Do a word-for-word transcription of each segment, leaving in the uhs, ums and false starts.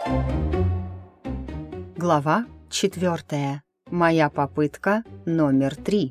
Глава четвертая. Моя попытка номер три.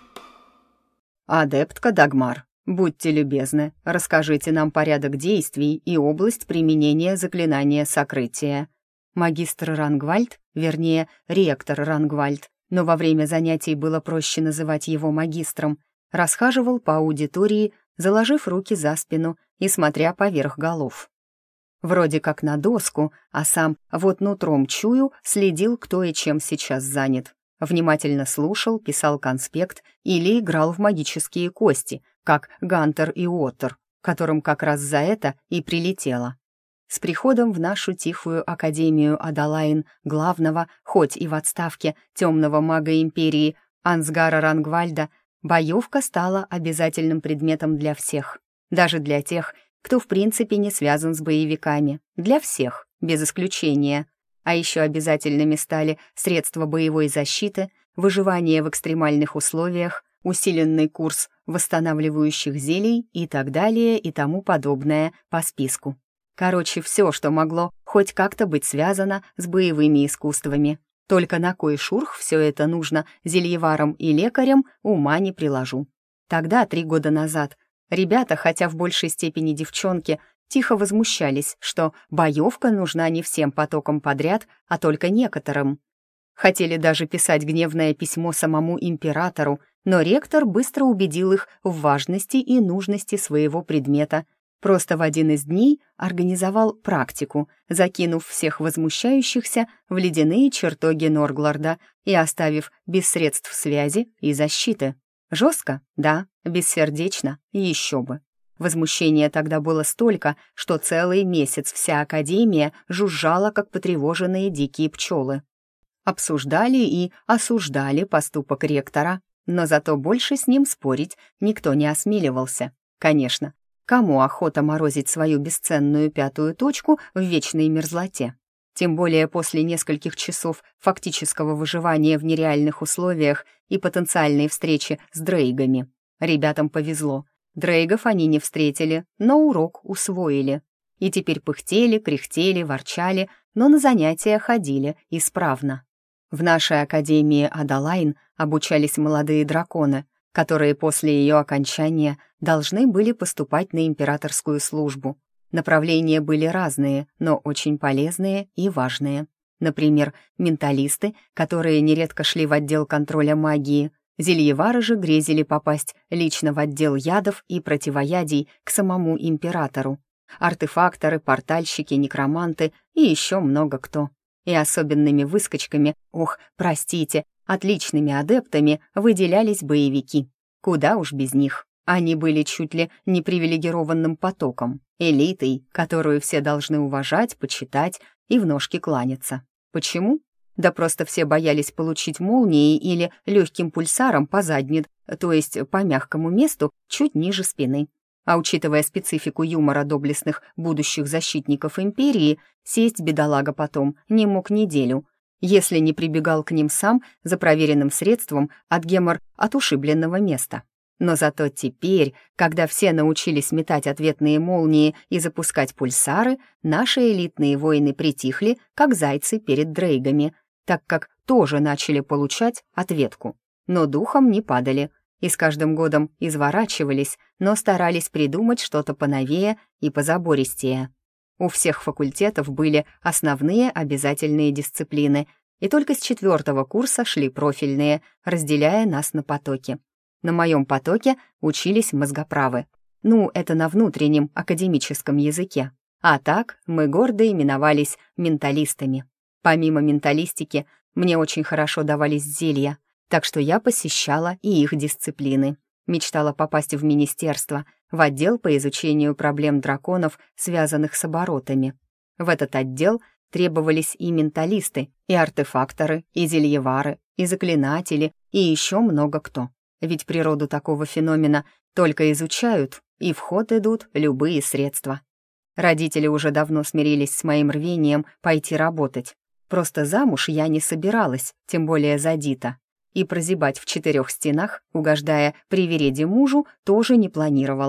«Адептка Дагмар, будьте любезны, расскажите нам порядок действий и область применения заклинания сокрытия». Магистр Рангвальд, вернее, ректор Рангвальд, но во время занятий было проще называть его магистром, расхаживал по аудитории, заложив руки за спину и смотря поверх голов. Вроде как на доску, а сам вот нутром чую, следил, кто и чем сейчас занят. Внимательно слушал, писал конспект или играл в магические кости, как Гантер и Уоттер, которым как раз за это и прилетело. С приходом в нашу тихую академию Адалайн главного, хоть и в отставке, темного мага империи Ансгара Рангвальда, боевка стала обязательным предметом для всех. Даже для тех, кто в принципе не связан с боевиками. Для всех, без исключения. А еще обязательными стали средства боевой защиты, выживание в экстремальных условиях, усиленный курс восстанавливающих зелий и так далее и тому подобное по списку. Короче, все, что могло хоть как-то быть связано с боевыми искусствами. Только на кой шурх все это нужно зельеварам и лекарям, ума не приложу. Тогда, три года назад, ребята, хотя в большей степени девчонки, тихо возмущались, что боевка нужна не всем потокам подряд, а только некоторым. Хотели даже писать гневное письмо самому императору, но ректор быстро убедил их в важности и нужности своего предмета. Просто в один из дней организовал практику, закинув всех возмущающихся в ледяные чертоги Норгларда и оставив без средств связи и защиты. Жестко? Да. Бессердечно? Еще бы. Возмущения тогда было столько, что целый месяц вся академия жужжала, как потревоженные дикие пчелы. Обсуждали и осуждали поступок ректора, но зато больше с ним спорить никто не осмеливался. Конечно, кому охота морозить свою бесценную пятую точку в вечной мерзлоте? Тем более после нескольких часов фактического выживания в нереальных условиях и потенциальной встречи с дрейгами. Ребятам повезло. Дрейгов они не встретили, но урок усвоили. И теперь пыхтели, кряхтели, ворчали, но на занятия ходили исправно. В нашей академии Адалайн обучались молодые драконы, которые после ее окончания должны были поступать на императорскую службу. Направления были разные, но очень полезные и важные. Например, менталисты, которые нередко шли в отдел контроля магии, зельевары же грезили попасть лично в отдел ядов и противоядий к самому императору. Артефакторы, портальщики, некроманты и еще много кто. И особенными выскочками, ох, простите, отличными адептами выделялись боевики. Куда уж без них. Они были чуть ли не привилегированным потоком, элитой, которую все должны уважать, почитать и в ножки кланяться. Почему? Да просто все боялись получить молнией или легким пульсаром по заднице, то есть по мягкому месту чуть ниже спины. А учитывая специфику юмора доблестных будущих защитников империи, сесть бедолага потом не мог неделю, если не прибегал к ним сам за проверенным средством от гемор от ушибленного места. Но зато теперь, когда все научились метать ответные молнии и запускать пульсары, наши элитные воины притихли, как зайцы перед дрейгами, так как тоже начали получать ответку. Но духом не падали и с каждым годом изворачивались, но старались придумать что-то поновее и позабористее. У всех факультетов были основные обязательные дисциплины, и только с четвертого курса шли профильные, разделяя нас на потоки. На моем потоке учились мозгоправы. Ну, это на внутреннем академическом языке. А так мы гордо именовались менталистами. Помимо менталистики, мне очень хорошо давались зелья, так что я посещала и их дисциплины. Мечтала попасть в министерство, в отдел по изучению проблем драконов, связанных с оборотами. В этот отдел требовались и менталисты, и артефакторы, и зельевары, и заклинатели, и еще много кто. Ведь природу такого феномена только изучают, и в ход идут любые средства. Родители уже давно смирились с моим рвением пойти работать. Просто замуж я не собиралась, тем более за Дита. И прозябать в четырех стенах, угождая привереде мужу, тоже не планировала.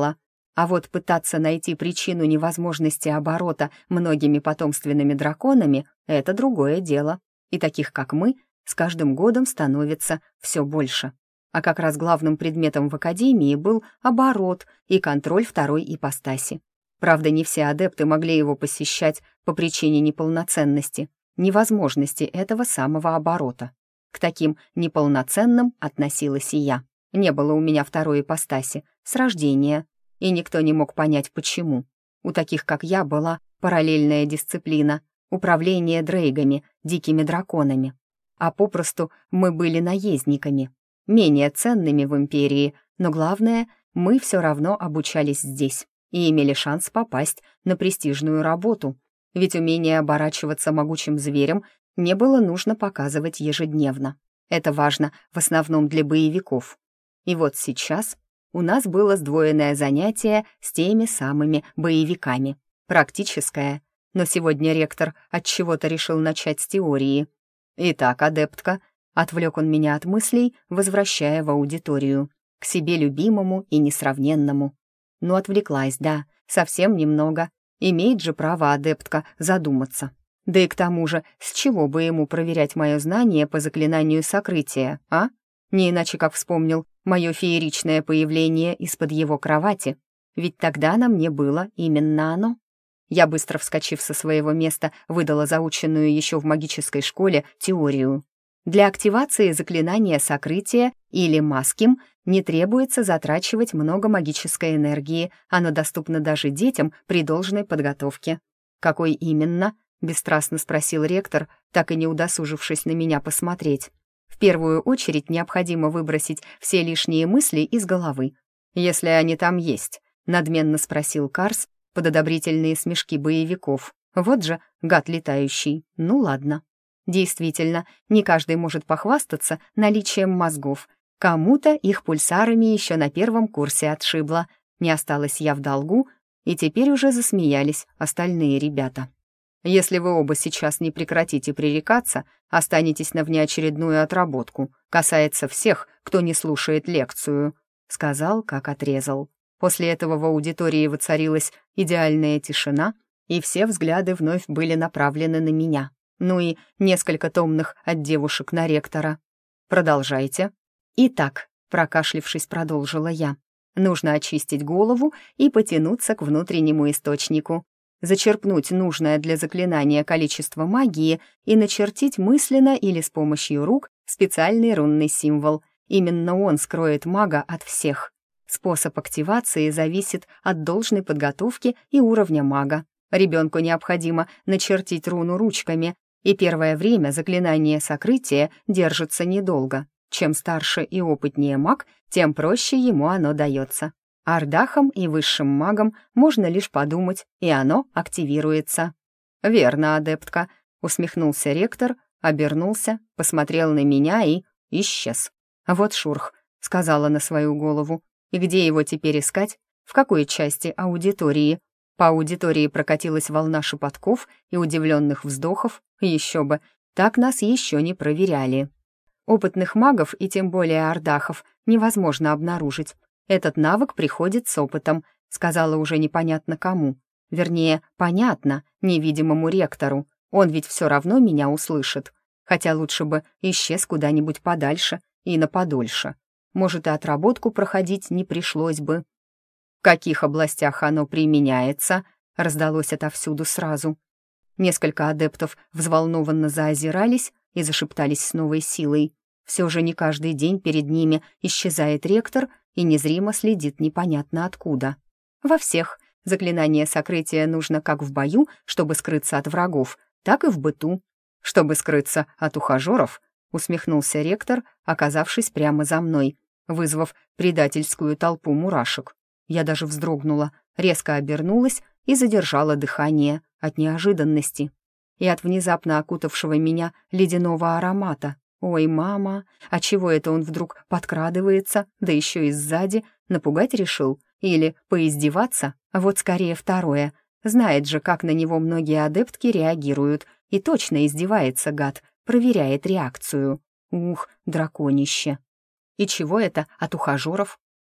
А вот пытаться найти причину невозможности оборота многими потомственными драконами — это другое дело. И таких, как мы, с каждым годом становится все больше. А как раз главным предметом в Академии был оборот и контроль второй ипостаси. Правда, не все адепты могли его посещать по причине неполноценности, невозможности этого самого оборота. К таким неполноценным относилась и я. Не было у меня второй ипостаси, с рождения, и никто не мог понять, почему. У таких, как я, была параллельная дисциплина — управление дрейгами, дикими драконами. А попросту мы были наездниками, менее ценными в Империи, но главное, мы все равно обучались здесь и имели шанс попасть на престижную работу, ведь умение оборачиваться могучим зверем не было нужно показывать ежедневно. Это важно в основном для боевиков. И вот сейчас у нас было сдвоенное занятие с теми самыми боевиками, практическое, но сегодня ректор отчего-то решил начать с теории. «Итак, адептка», — отвлек он меня от мыслей, возвращая в аудиторию, к себе любимому и несравненному. Ну, отвлеклась, да, совсем немного. Имеет же право адептка задуматься. Да и к тому же, с чего бы ему проверять мое знание по заклинанию сокрытия, а? Не иначе, как вспомнил мое фееричное появление из-под его кровати. Ведь тогда на мне было именно оно. Я, быстро вскочив со своего места, выдала заученную еще в магической школе теорию. Для активации заклинания сокрытия или маским не требуется затрачивать много магической энергии, оно доступно даже детям при должной подготовке. «Какой именно?» — бесстрастно спросил ректор, так и не удосужившись на меня посмотреть. «В первую очередь необходимо выбросить все лишние мысли из головы. Если они там есть», — надменно спросил Карс под одобрительные смешки боевиков. «Вот же гад летающий. Ну ладно». Действительно, не каждый может похвастаться наличием мозгов. Кому-то их пульсарами еще на первом курсе отшибло. Не осталась я в долгу, и теперь уже засмеялись остальные ребята. «Если вы оба сейчас не прекратите пререкаться, останетесь на внеочередную отработку. Касается всех, кто не слушает лекцию», — сказал, как отрезал. После этого в аудитории воцарилась идеальная тишина, и все взгляды вновь были направлены на меня. Ну и несколько томных от девушек на ректора. «Продолжайте». «Итак», — прокашлившись, продолжила я, «нужно очистить голову и потянуться к внутреннему источнику, зачерпнуть нужное для заклинания количество магии и начертить мысленно или с помощью рук специальный рунный символ. Именно он скроет мага от всех. Способ активации зависит от должной подготовки и уровня мага. Ребенку необходимо начертить руну ручками, и первое время заклинание сокрытия держится недолго. Чем старше и опытнее маг, тем проще ему оно дается. Ардахам и высшим магам можно лишь подумать, и оно активируется». «Верно, адептка», — усмехнулся ректор, обернулся, посмотрел на меня и исчез. «Вот шурх», — сказала на свою голову. «И где его теперь искать? В какой части аудитории?» По аудитории прокатилась волна шепотков и удивленных вздохов. Еще бы, так нас еще не проверяли. Опытных магов и тем более ардахов невозможно обнаружить. Этот навык приходит с опытом, сказала уже непонятно кому. Вернее, понятно, невидимому ректору. Он ведь все равно меня услышит. Хотя лучше бы исчез куда-нибудь подальше и на подольше. Может, и отработку проходить не пришлось бы. «В каких областях оно применяется?» — раздалось отовсюду сразу. Несколько адептов взволнованно заозирались и зашептались с новой силой. Все же не каждый день перед ними исчезает ректор и незримо следит непонятно откуда. «Во всех. Заклинание сокрытия нужно как в бою, чтобы скрыться от врагов, так и в быту. Чтобы скрыться от ухажеров», — усмехнулся ректор, оказавшись прямо за мной, вызвав предательскую толпу мурашек. Я даже вздрогнула, резко обернулась и задержала дыхание от неожиданности и от внезапно окутавшего меня ледяного аромата. Ой, мама, а чего это он вдруг подкрадывается, да еще и сзади, напугать решил? Или поиздеваться? А вот скорее второе. Знает же, как на него многие адептки реагируют, и точно издевается гад, проверяет реакцию. Ух, драконище. И чего это от ухажеров?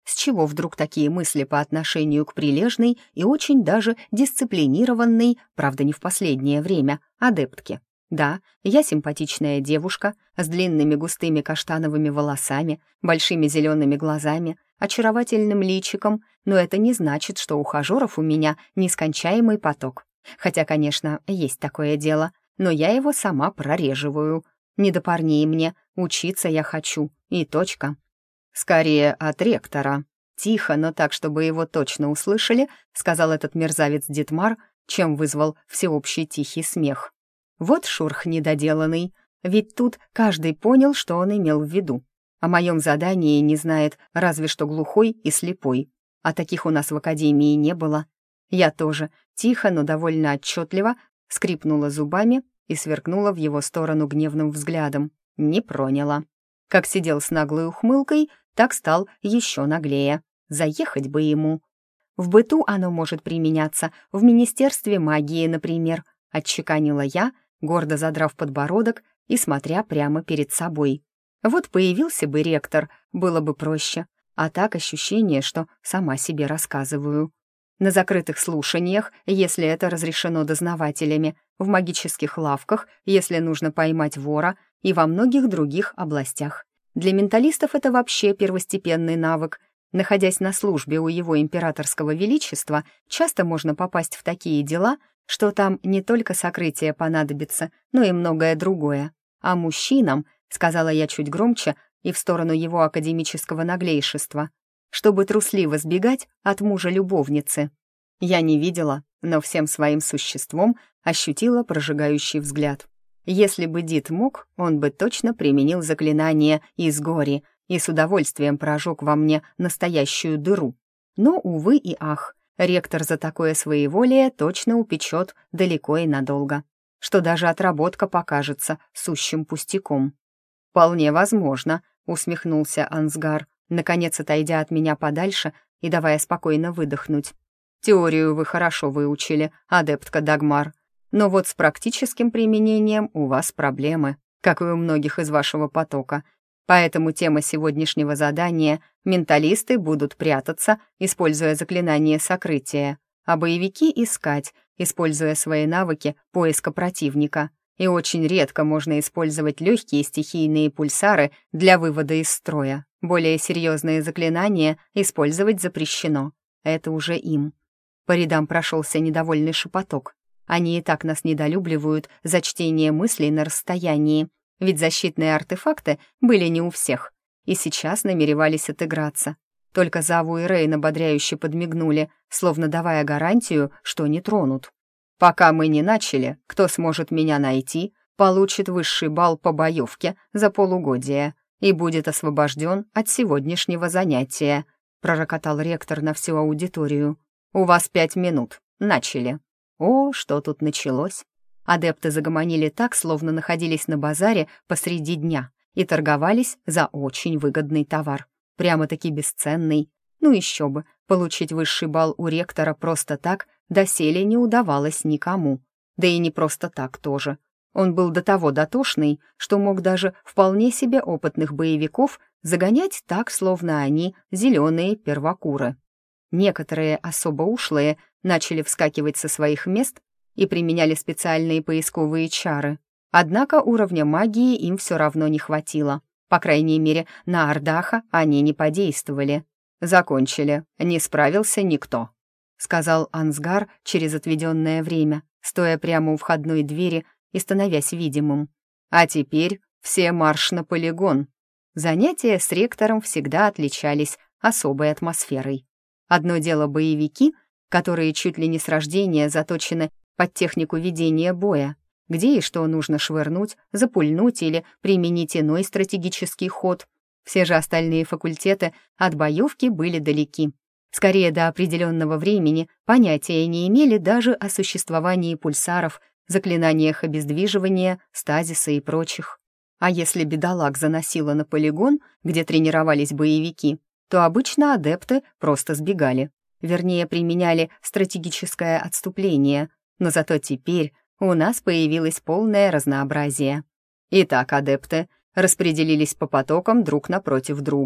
С чего вдруг такие мысли по отношению к прилежной и очень даже дисциплинированной, правда, не в последнее время, адептке? Да, я симпатичная девушка с длинными густыми каштановыми волосами, большими зелеными глазами, очаровательным личиком, но это не значит, что ухажеров у меня нескончаемый поток. Хотя, конечно, есть такое дело, но я его сама прореживаю. Не до парней мне, учиться я хочу, и точка. «Скорее от ректора», — тихо, но так, чтобы его точно услышали, сказал этот мерзавец Дитмар, чем вызвал всеобщий тихий смех. Вот шурх недоделанный, ведь тут каждый понял, что он имел в виду. О моем задании не знает разве что глухой и слепой, а таких у нас в академии не было. Я тоже тихо, но довольно отчетливо скрипнула зубами и сверкнула в его сторону гневным взглядом. Не проняла. Как сидел с наглой ухмылкой, так стал еще наглее. Заехать бы ему. В быту оно может применяться, в Министерстве магии, например, отчеканила я, гордо задрав подбородок и смотря прямо перед собой. Вот появился бы ректор, было бы проще, а так ощущение, что сама себе рассказываю. На закрытых слушаниях, если это разрешено дознавателями, в магических лавках, если нужно поймать вора, и во многих других областях. Для менталистов это вообще первостепенный навык. Находясь на службе у его императорского величества, часто можно попасть в такие дела, что там не только сокрытие понадобится, но и многое другое. А мужчинам, сказала я чуть громче и в сторону его академического наглейшества, чтобы трусливо сбегать от мужа-любовницы. Я не видела, но всем своим существом ощутила прожигающий взгляд. Если бы Дит мог, он бы точно применил заклинание из гори и с удовольствием прожег во мне настоящую дыру. Но, увы и ах, ректор за такое своеволие точно упечет далеко и надолго, что даже отработка покажется сущим пустяком. «Вполне возможно», — усмехнулся Ансгар, наконец отойдя от меня подальше и давая спокойно выдохнуть. «Теорию вы хорошо выучили, адептка Дагмар, но вот с практическим применением у вас проблемы, как и у многих из вашего потока. Поэтому тема сегодняшнего задания — менталисты будут прятаться, используя заклинание сокрытия, а боевики — искать, используя свои навыки поиска противника. И очень редко можно использовать легкие стихийные пульсары для вывода из строя. Более серьезные заклинания использовать запрещено. Это уже им». По рядам прошелся недовольный шепоток. Они и так нас недолюбливают за чтение мыслей на расстоянии, ведь защитные артефакты были не у всех, и сейчас намеревались отыграться. Только Заву и Рейн ободряюще подмигнули, словно давая гарантию, что не тронут. «Пока мы не начали, кто сможет меня найти, получит высший балл по боевке за полугодие и будет освобожден от сегодняшнего занятия», пророкотал ректор на всю аудиторию. «У вас пять минут. Начали». О, что тут началось! Адепты загомонили так, словно находились на базаре посреди дня и торговались за очень выгодный товар. Прямо-таки бесценный. Ну еще бы, получить высший балл у ректора просто так доселе не удавалось никому. Да и не просто так тоже. Он был до того дотошный, что мог даже вполне себе опытных боевиков загонять так, словно они зеленые первокуры. Некоторые особо ушлые начали вскакивать со своих мест и применяли специальные поисковые чары. Однако уровня магии им все равно не хватило. По крайней мере, на Ардаха они не подействовали. «Закончили. Не справился никто», — сказал Ансгар через отведенное время, стоя прямо у входной двери и становясь видимым. «А теперь все марш на полигон». Занятия с ректором всегда отличались особой атмосферой. Одно дело боевики, которые чуть ли не с рождения заточены под технику ведения боя, где и что нужно швырнуть, запульнуть или применить иной стратегический ход. Все же остальные факультеты от боевки были далеки. Скорее, до определенного времени понятия не имели даже о существовании пульсаров, заклинаниях обездвиживания, стазиса и прочих. А если бедолаг заносило на полигон, где тренировались боевики, то обычно адепты просто сбегали. Вернее, применяли стратегическое отступление, но зато теперь у нас появилось полное разнообразие. Итак, адепты распределились по потокам друг напротив друга.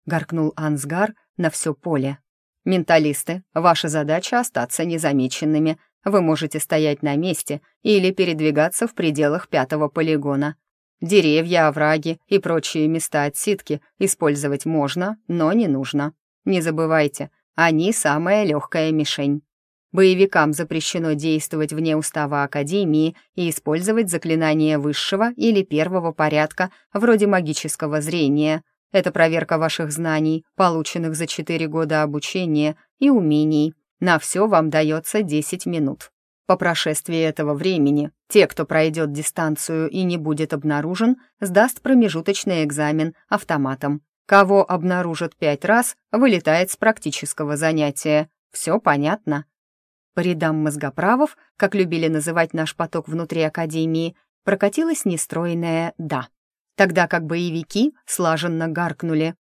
— гаркнул Ансгар на все поле. «Менталисты, ваша задача — остаться незамеченными. Вы можете стоять на месте или передвигаться в пределах пятого полигона. Деревья, овраги и прочие места отсидки использовать можно, но не нужно. Не забывайте, они самая легкая мишень. Боевикам запрещено действовать вне устава Академии и использовать заклинания высшего или первого порядка, вроде магического зрения. Это проверка ваших знаний, полученных за четыре года обучения, и умений. На все вам дается десять минут. По прошествии этого времени те, кто пройдет дистанцию и не будет обнаружен, сдаст промежуточный экзамен автоматом. Кого обнаружат пять раз, вылетает с практического занятия. Все понятно?» По рядам мозгоправов, как любили называть наш поток внутри Академии, прокатилось нестройное «да», тогда как боевики слаженно гаркнули.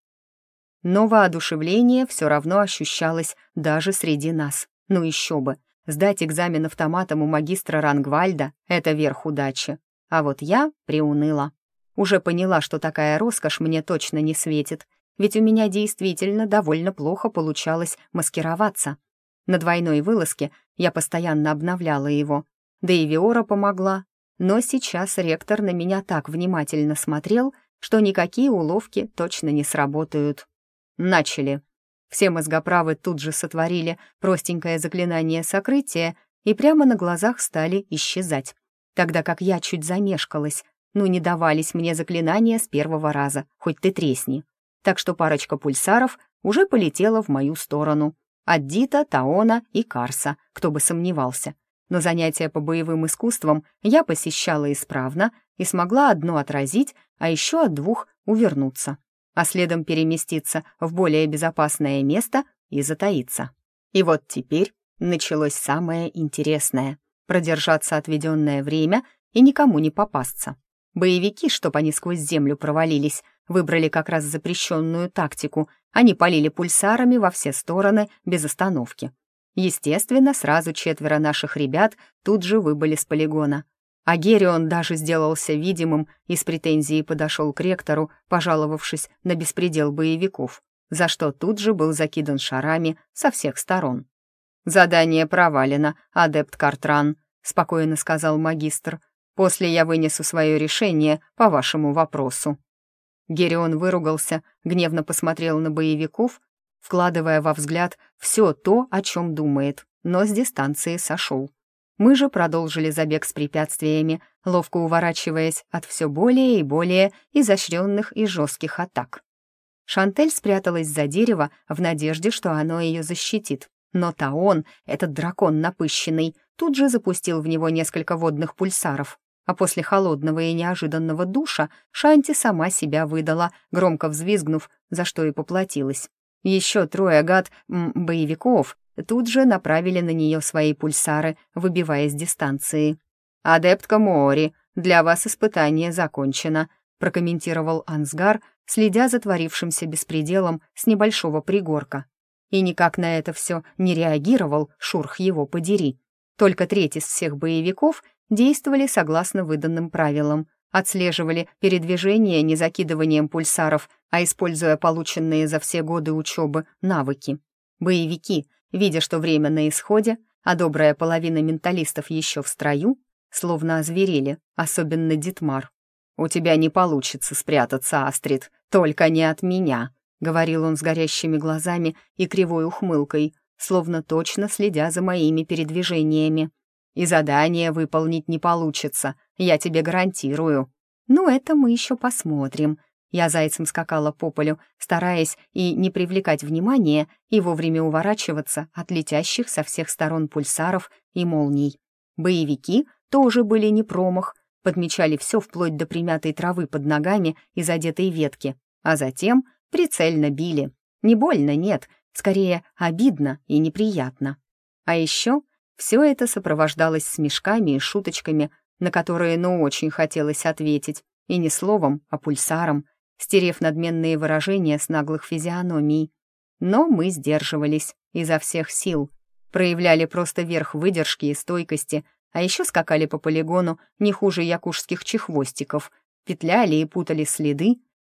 Но воодушевление все равно ощущалось даже среди нас. Ну еще бы, сдать экзамен автоматом у магистра Рангвальда — это верх удачи. А вот я приуныла. Уже поняла, что такая роскошь мне точно не светит, ведь у меня действительно довольно плохо получалось маскироваться. На двойной вылазке я постоянно обновляла его, да и Виора помогла. Но сейчас ректор на меня так внимательно смотрел, что никакие уловки точно не сработают. Начали. Все мозгоправы тут же сотворили простенькое заклинание сокрытия и прямо на глазах стали исчезать, тогда как я чуть замешкалась. Ну, не давались мне заклинания с первого раза, хоть ты тресни. Так что парочка пульсаров уже полетела в мою сторону. От Дита, Таона и Карса, кто бы сомневался. Но занятия по боевым искусствам я посещала исправно и смогла одно отразить, а еще от двух увернуться, а следом переместиться в более безопасное место и затаиться. И вот теперь началось самое интересное — продержаться отведенное время и никому не попасться. Боевики, чтоб они сквозь землю провалились, выбрали как раз запрещенную тактику. Они палили пульсарами во все стороны без остановки. Естественно, сразу четверо наших ребят тут же выбыли с полигона. А Герион даже сделался видимым и с претензией подошел к ректору, пожаловавшись на беспредел боевиков, за что тут же был закидан шарами со всех сторон. «Задание провалено, адепт Картран», — спокойно сказал магистр. «После я вынесу свое решение по вашему вопросу». Герион выругался, гневно посмотрел на боевиков, вкладывая во взгляд все то, о чем думает, но с дистанции сошел. Мы же продолжили забег с препятствиями, ловко уворачиваясь от все более и более изощренных и жестких атак. Шантель спряталась за дерево в надежде, что оно ее защитит, но Таон, этот дракон напыщенный, тут же запустил в него несколько водных пульсаров, а после холодного и неожиданного душа Шанти сама себя выдала, громко взвизгнув, за что и поплатилась. Еще трое гад м, боевиков тут же направили на нее свои пульсары, выбивая с дистанции. «Адептка Моори, для вас испытание закончено», прокомментировал Ансгар, следя за творившимся беспределом с небольшого пригорка. И никак на это все не реагировал, шурх его подери. Только треть из всех боевиков действовали согласно выданным правилам, отслеживали передвижение не закидыванием пульсаров, а используя полученные за все годы учебы навыки. Боевики, видя, что время на исходе, а добрая половина менталистов еще в строю, словно озверели, особенно Дитмар. «У тебя не получится спрятаться, Астрид, только не от меня», — говорил он с горящими глазами и кривой ухмылкой, словно точно следя за моими передвижениями. «И задание выполнить не получится, я тебе гарантирую». «Ну, это мы еще посмотрим». Я зайцем скакала по полю, стараясь и не привлекать внимания, и вовремя уворачиваться от летящих со всех сторон пульсаров и молний. Боевики тоже были не промах, подмечали все вплоть до примятой травы под ногами и задетой ветки, а затем прицельно били. Не больно, нет, скорее обидно и неприятно. А еще все это сопровождалось смешками и шуточками, на которые, ну, очень хотелось ответить, и не словом, а пульсаром, стерев надменные выражения с наглых физиономий. Но мы сдерживались изо всех сил, проявляли просто верх выдержки и стойкости, а еще скакали по полигону не хуже якушских чехвостиков, петляли и путали следы,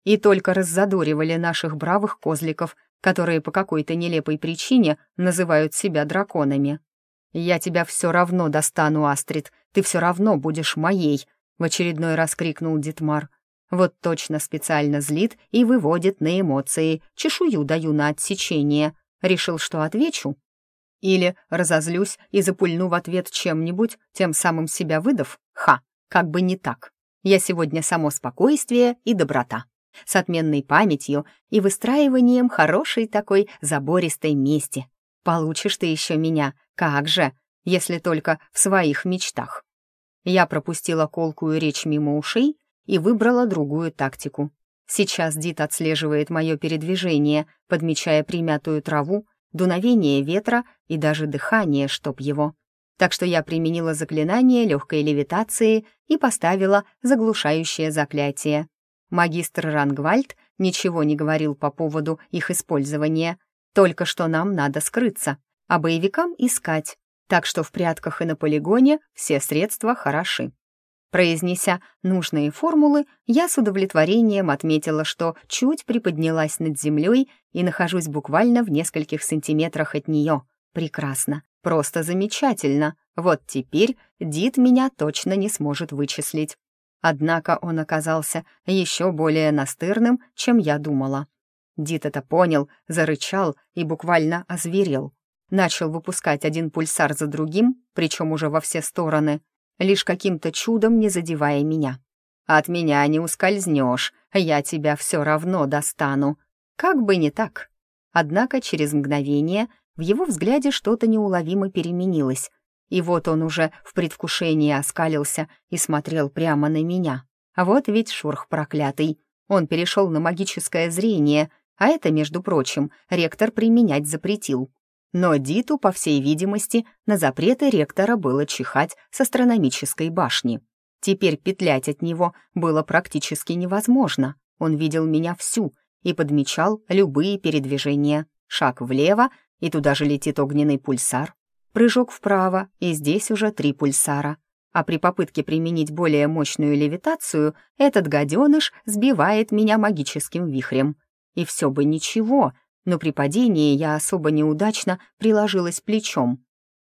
и только раззадоривали наших бравых козликов, которые по какой-то нелепой причине называют себя драконами. «Я тебя все равно достану, Астрид, ты все равно будешь моей», — в очередной раз крикнул Дитмар. «Вот точно специально злит и выводит на эмоции, чешую даю на отсечение. Решил, что отвечу? Или разозлюсь и запульну в ответ чем-нибудь, тем самым себя выдав? Ха, как бы не так. Я сегодня само спокойствие и доброта, с отменной памятью и выстраиванием хорошей такой забористой мести. Получишь ты еще меня, как же, если только в своих мечтах». Я пропустила колкую речь мимо ушей и выбрала другую тактику. Сейчас Дит отслеживает мое передвижение, подмечая примятую траву, дуновение ветра и даже дыхание, чтоб его. Так что я применила заклинание легкой левитации и поставила заглушающее заклятие. Магистр Рангвальд ничего не говорил по поводу их использования, только что нам надо скрыться, а боевикам искать, так что в прятках и на полигоне все средства хороши. Произнеся нужные формулы, я с удовлетворением отметила, что чуть приподнялась над землей и нахожусь буквально в нескольких сантиметрах от нее. Прекрасно, просто замечательно. Вот теперь Дит меня точно не сможет вычислить. Однако он оказался еще более настырным, чем я думала. Дит это понял, зарычал и буквально озверел. Начал выпускать один пульсар за другим, причем уже во все стороны, лишь каким-то чудом не задевая меня. «От меня не ускользнешь, я тебя все равно достану». Как бы не так. Однако через мгновение в его взгляде что-то неуловимо переменилось, и вот он уже в предвкушении оскалился и смотрел прямо на меня. А вот ведь шурх проклятый. Он перешел на магическое зрение, а это, между прочим, ректор применять запретил. Но Диту, по всей видимости, на запреты ректора было чихать с астрономической башни. Теперь петлять от него было практически невозможно. Он видел меня всю и подмечал любые передвижения. Шаг влево, и туда же летит огненный пульсар. Прыжок вправо, и здесь уже три пульсара. А при попытке применить более мощную левитацию этот гаденыш сбивает меня магическим вихрем. И все бы ничего, но при падении я особо неудачно приложилась плечом.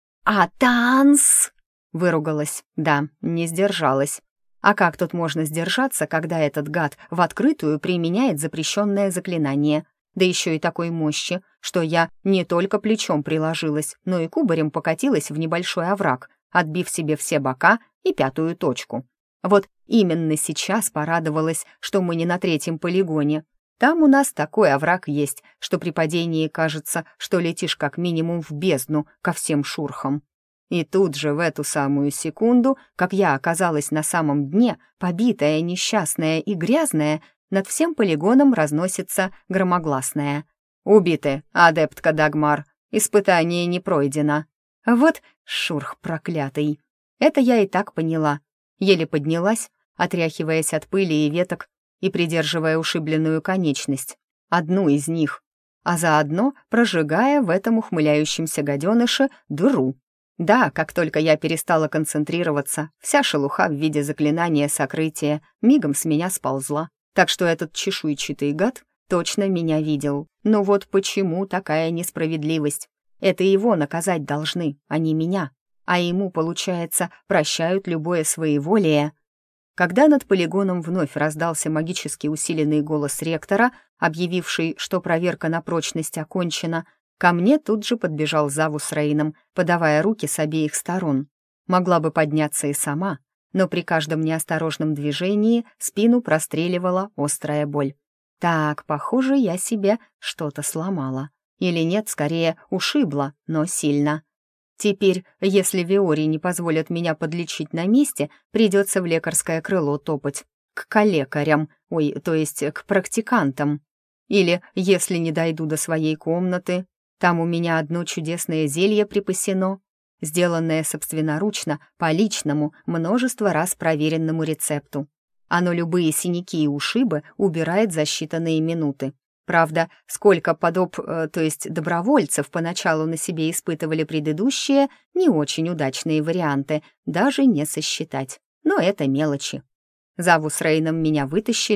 «Атанс!» — выругалась. Да, не сдержалась. А как тут можно сдержаться, когда этот гад в открытую применяет запрещенное заклинание? Да еще и такой мощи, что я не только плечом приложилась, но и кубарем покатилась в небольшой овраг, отбив себе все бока и пятую точку. Вот именно сейчас порадовалась, что мы не на третьем полигоне. Там у нас такой овраг есть, что при падении кажется, что летишь как минимум в бездну ко всем шурхам. И тут же, в эту самую секунду, как я оказалась на самом дне, побитая, несчастная и грязная, над всем полигоном разносится громогласное: «Убиты, адептка Дагмар, испытание не пройдено». Вот шурх проклятый. Это я и так поняла. Еле поднялась, отряхиваясь от пыли и веток, и придерживая ушибленную конечность, одну из них, а заодно прожигая в этом ухмыляющемся гаденыше дыру. Да, как только я перестала концентрироваться, вся шелуха в виде заклинания сокрытия мигом с меня сползла, так что этот чешуйчатый гад точно меня видел. Но вот почему такая несправедливость? Это его наказать должны, а не меня, а ему, получается, прощают любое своеволие. Когда над полигоном вновь раздался магически усиленный голос ректора, объявивший, что проверка на прочность окончена, ко мне тут же подбежал Заву с Рейном, подавая руки с обеих сторон. Могла бы подняться и сама, но при каждом неосторожном движении спину простреливала острая боль. Так, похоже, я себе что-то сломала. Или нет, скорее, ушибла, но сильно. Теперь, если Виори не позволят меня подлечить на месте, придется в лекарское крыло топать. К калекарям, ой, то есть к практикантам. Или, если не дойду до своей комнаты, там у меня одно чудесное зелье припасено, сделанное собственноручно, по личному, множество раз проверенному рецепту. Оно любые синяки и ушибы убирает за считанные минуты. Правда, сколько подоб, э, то есть добровольцев, поначалу на себе испытывали предыдущие, не очень удачные варианты, даже не сосчитать. Но это мелочи. Заву с Рейном меня вытащили,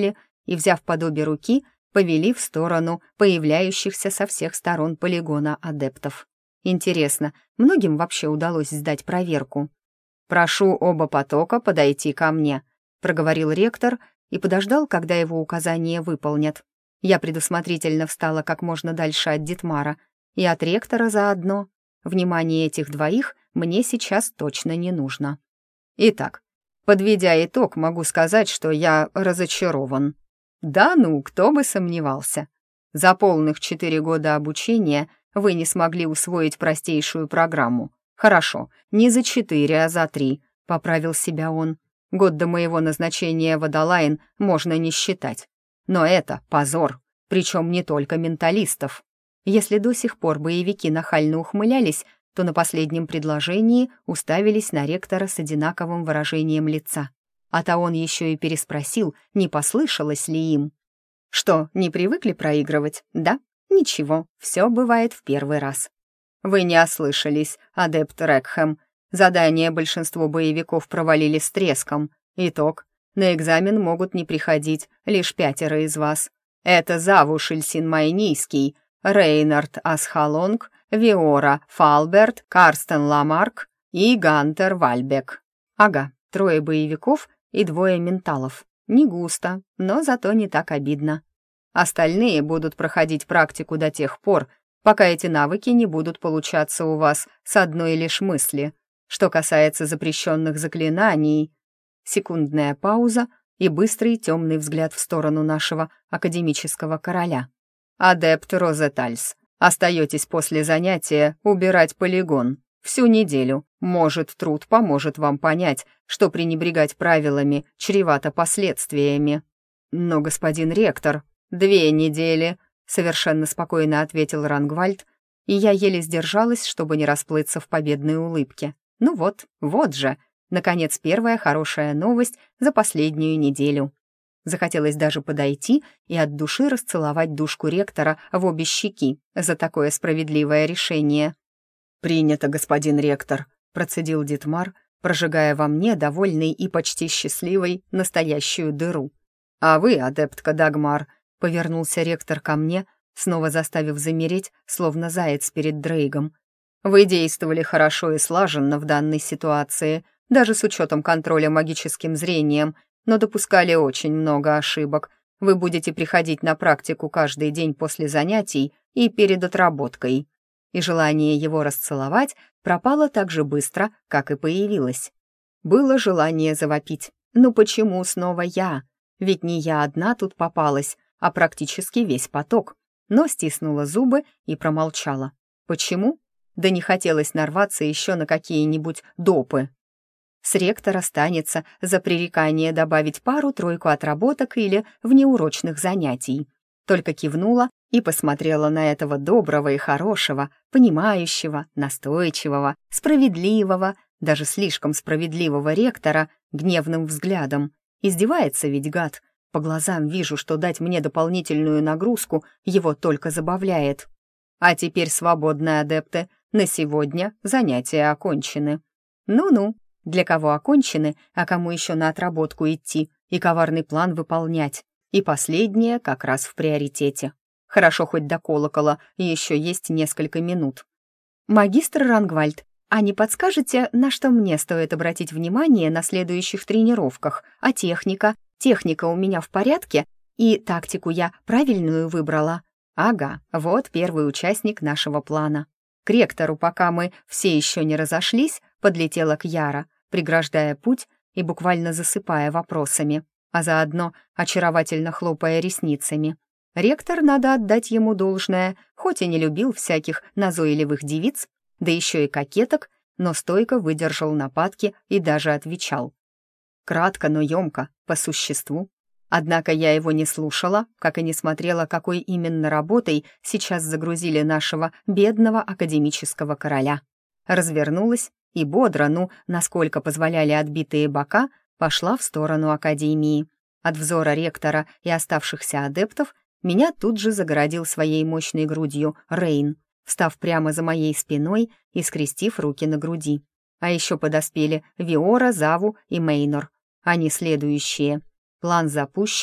и, взяв под обе руки, повели в сторону появляющихся со всех сторон полигона адептов. Интересно, многим вообще удалось сдать проверку? «Прошу оба потока подойти ко мне», — проговорил ректор и подождал, когда его указания выполнят. Я предусмотрительно встала как можно дальше от Дитмара и от ректора заодно. Внимание этих двоих мне сейчас точно не нужно. Итак, подведя итог, могу сказать, что я разочарован. Да ну, кто бы сомневался. За полных четыре года обучения вы не смогли усвоить простейшую программу. Хорошо, не за четыре, а за три, поправил себя он. Год до моего назначения в Адалайн можно не считать. Но это позор, причем не только менталистов. Если до сих пор боевики нахально ухмылялись, то на последнем предложении уставились на ректора с одинаковым выражением лица. А-то он еще и переспросил, не послышалось ли им. Что, не привыкли проигрывать, да? Ничего, все бывает в первый раз. Вы не ослышались, адепт Рекхэм. Задание большинство боевиков провалили с треском. Итог. На экзамен могут не приходить лишь пятеро из вас. Это Заву Шильсин-Майнийский, Рейнард Асхалонг, Виора Фалберт, Карстен Ламарк и Гантер Вальбек. Ага, трое боевиков и двое менталов. Не густо, но зато не так обидно. Остальные будут проходить практику до тех пор, пока эти навыки не будут получаться у вас с одной лишь мысли. Что касается запрещенных заклинаний... Секундная пауза и быстрый темный взгляд в сторону нашего академического короля. «Адепт Розетальс, остаетесь после занятия убирать полигон. Всю неделю. Может, труд поможет вам понять, что пренебрегать правилами чревато последствиями». «Но, господин ректор, две недели», — совершенно спокойно ответил Рангвальд, и я еле сдержалась, чтобы не расплыться в победной улыбке. «Ну вот, вот же». Наконец, первая хорошая новость за последнюю неделю. Захотелось даже подойти и от души расцеловать душку ректора в обе щеки за такое справедливое решение. «Принято, господин ректор», — процедил Дитмар, прожигая во мне, довольный и почти счастливой, настоящую дыру. «А вы, адептка Дагмар», — повернулся ректор ко мне, снова заставив замереть, словно заяц перед Дрейгом. «Вы действовали хорошо и слаженно в данной ситуации, даже с учетом контроля магическим зрением, но допускали очень много ошибок. Вы будете приходить на практику каждый день после занятий и перед отработкой». И желание его расцеловать пропало так же быстро, как и появилось. Было желание завопить. «Ну почему снова я? Ведь не я одна тут попалась, а практически весь поток». Но стиснула зубы и промолчала. Почему? Да не хотелось нарваться еще на какие-нибудь допы. С ректора останется за пререкание добавить пару-тройку отработок или внеурочных занятий. Только кивнула и посмотрела на этого доброго и хорошего, понимающего, настойчивого, справедливого, даже слишком справедливого ректора гневным взглядом. Издевается ведь гад. По глазам вижу, что дать мне дополнительную нагрузку его только забавляет. А теперь свободные адепты. На сегодня занятия окончены. Ну-ну. Для кого окончены, а кому еще на отработку идти и коварный план выполнять. И последнее как раз в приоритете. Хорошо хоть до колокола еще есть несколько минут. «Магистр Рангвальд, а не подскажете, на что мне стоит обратить внимание на следующих тренировках? А техника? Техника у меня в порядке? И тактику я правильную выбрала?» Ага, вот первый участник нашего плана. К ректору, пока мы все еще не разошлись, подлетела Кьяра, преграждая путь и буквально засыпая вопросами, а заодно очаровательно хлопая ресницами. Ректор, надо отдать ему должное, хоть и не любил всяких назойливых девиц, да еще и кокеток, но стойко выдержал нападки и даже отвечал. Кратко, но емко, по существу. Однако я его не слушала, как и не смотрела, какой именно работой сейчас загрузили нашего бедного академического короля. Развернулась и бодро, ну, насколько позволяли отбитые бока, пошла в сторону академии. От взора ректора и оставшихся адептов меня тут же загородил своей мощной грудью Рейн, встав прямо за моей спиной и скрестив руки на груди. А еще подоспели Виора, Заву и Мейнор. Они следующие. План запущен,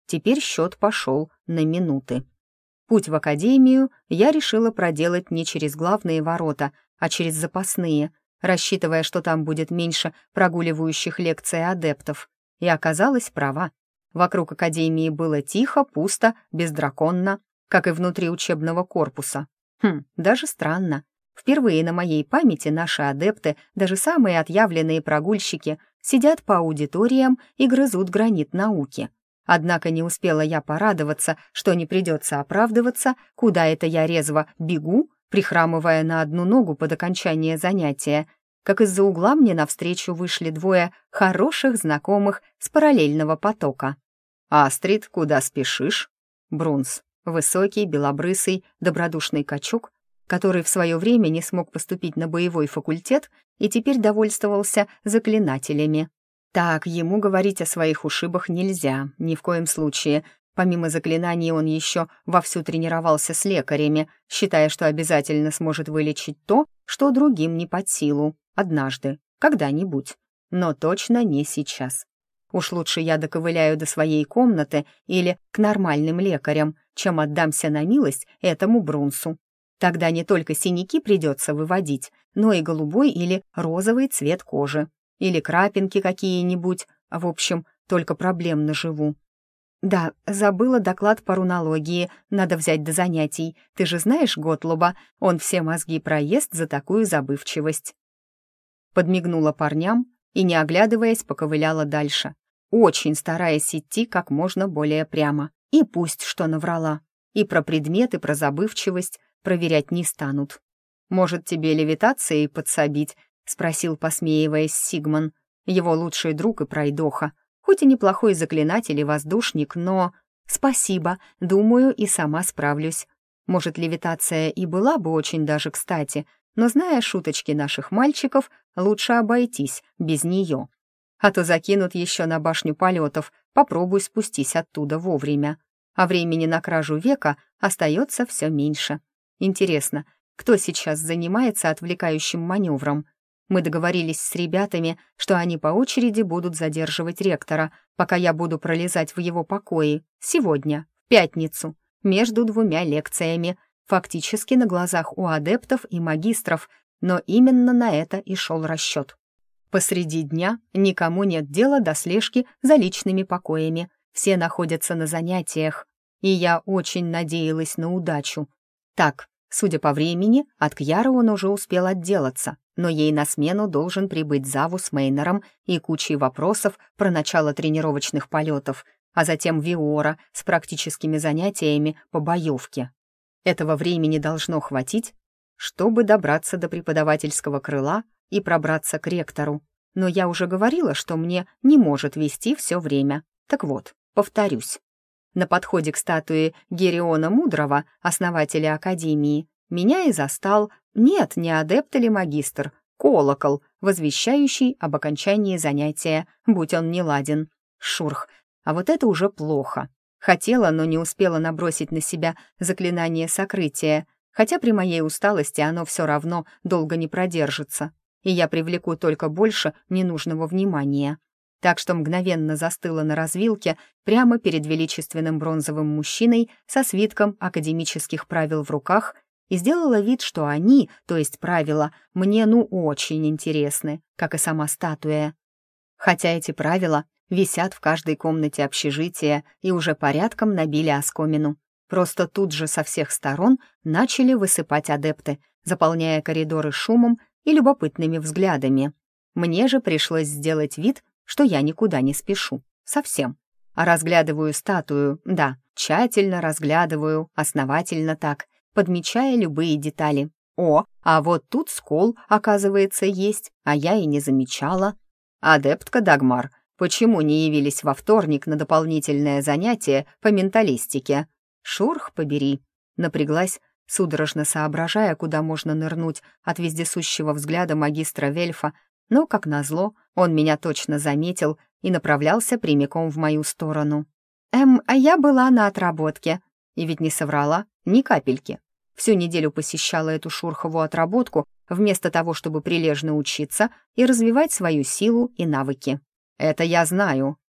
Теперь счет пошел на минуты. Путь в академию я решила проделать не через главные ворота, а через запасные, рассчитывая, что там будет меньше прогуливающих лекции адептов. И оказалась права. Вокруг академии было тихо, пусто, бездраконно, как и внутри учебного корпуса. Хм, даже странно. Впервые на моей памяти наши адепты, даже самые отъявленные прогульщики, сидят по аудиториям и грызут гранит науки. Однако не успела я порадоваться, что не придется оправдываться, куда это я резво бегу, прихрамывая на одну ногу под окончание занятия, как из-за угла мне навстречу вышли двое хороших знакомых с параллельного потока. «Астрид, куда спешишь?» Брунс, высокий, белобрысый, добродушный качок, который в свое время не смог поступить на боевой факультет и теперь довольствовался заклинателями. Так, ему говорить о своих ушибах нельзя, ни в коем случае. Помимо заклинаний он еще вовсю тренировался с лекарями, считая, что обязательно сможет вылечить то, что другим не под силу. Однажды, когда-нибудь. Но точно не сейчас. Уж лучше я доковыляю до своей комнаты или к нормальным лекарям, чем отдамся на милость этому Брунсу. Тогда не только синяки придется выводить, но и голубой или розовый цвет кожи. Или крапинки какие-нибудь. В общем, только проблем наживу. Да, забыла доклад по рунологии, надо взять до занятий. Ты же знаешь Готлоба, он все мозги проест за такую забывчивость. Подмигнула парням и, не оглядываясь, поковыляла дальше, очень стараясь идти как можно более прямо. И пусть что наврала. И про предметы, про забывчивость проверять не станут. «Может, тебе левитацией подсобить?» — спросил, посмеиваясь, Сигман. Его лучший друг и пройдоха. Хоть и неплохой заклинатель и воздушник, но... «Спасибо, думаю, и сама справлюсь». Может, левитация и была бы очень даже кстати, но, зная шуточки наших мальчиков, лучше обойтись без нее. А то закинут еще на башню полетов, попробуй спустись оттуда вовремя. А времени на кражу века остается все меньше. Интересно, кто сейчас занимается отвлекающим маневром? Мы договорились с ребятами, что они по очереди будут задерживать ректора, пока я буду пролезать в его покои. Сегодня, в пятницу, между двумя лекциями, фактически на глазах у адептов и магистров, но именно на это и шел расчет. Посреди дня никому нет дела до слежки за личными покоями, все находятся на занятиях, и я очень надеялась на удачу. Так, судя по времени, от Кьяры он уже успел отделаться, но ей на смену должен прибыть Заву с Мейнером и кучей вопросов про начало тренировочных полетов, а затем Виора с практическими занятиями по боевке. Этого времени должно хватить, чтобы добраться до преподавательского крыла и пробраться к ректору. Но я уже говорила, что мне не может вести все время. Так вот, повторюсь. На подходе к статуе Гериона Мудрого, основателя Академии, меня и застал, нет, не адепт или магистр, колокол, возвещающий об окончании занятия, будь он неладен. Шурх, а вот это уже плохо. Хотела, но не успела набросить на себя заклинание сокрытия, хотя при моей усталости оно все равно долго не продержится, и я привлеку только больше ненужного внимания. Так что мгновенно застыла на развилке прямо перед величественным бронзовым мужчиной со свитком академических правил в руках и сделала вид, что они, то есть правила, мне ну очень интересны, как и сама статуя. Хотя эти правила висят в каждой комнате общежития и уже порядком набили оскомину. Просто тут же со всех сторон начали высыпать адепты, заполняя коридоры шумом и любопытными взглядами. Мне же пришлось сделать вид, что я никуда не спешу. Совсем. А разглядываю статую, да, тщательно разглядываю, основательно так, подмечая любые детали. О, а вот тут скол, оказывается, есть, а я и не замечала. Адептка Дагмар, почему не явились во вторник на дополнительное занятие по менталистике? Шурх побери. Напряглась, судорожно соображая, куда можно нырнуть от вездесущего взгляда магистра Вельфа, но, как назло, он меня точно заметил и направлялся прямиком в мою сторону. «Эм, а я была на отработке». И ведь не соврала ни капельки. Всю неделю посещала эту шурхову отработку вместо того, чтобы прилежно учиться и развивать свою силу и навыки. «Это я знаю»,